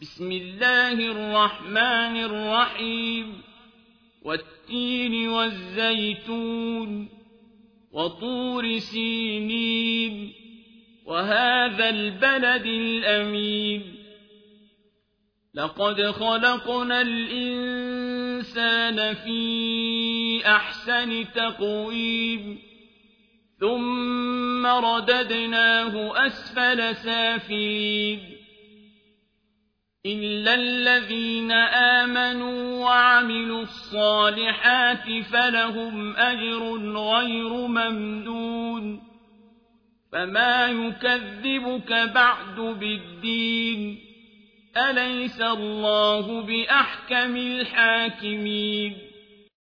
بسم الله الرحمن الرحيم والتين والزيتون وطور سينين وهذا البلد الأمين لقد خلقنا الإنسان في أحسن تقويم ثم رددناه أسفل سافلين إلا الذين آمنوا وعملوا الصالحات فلهم أجر غير ممنون فما يكذبك بعد بالدين أليس الله بأحكم الحاكمين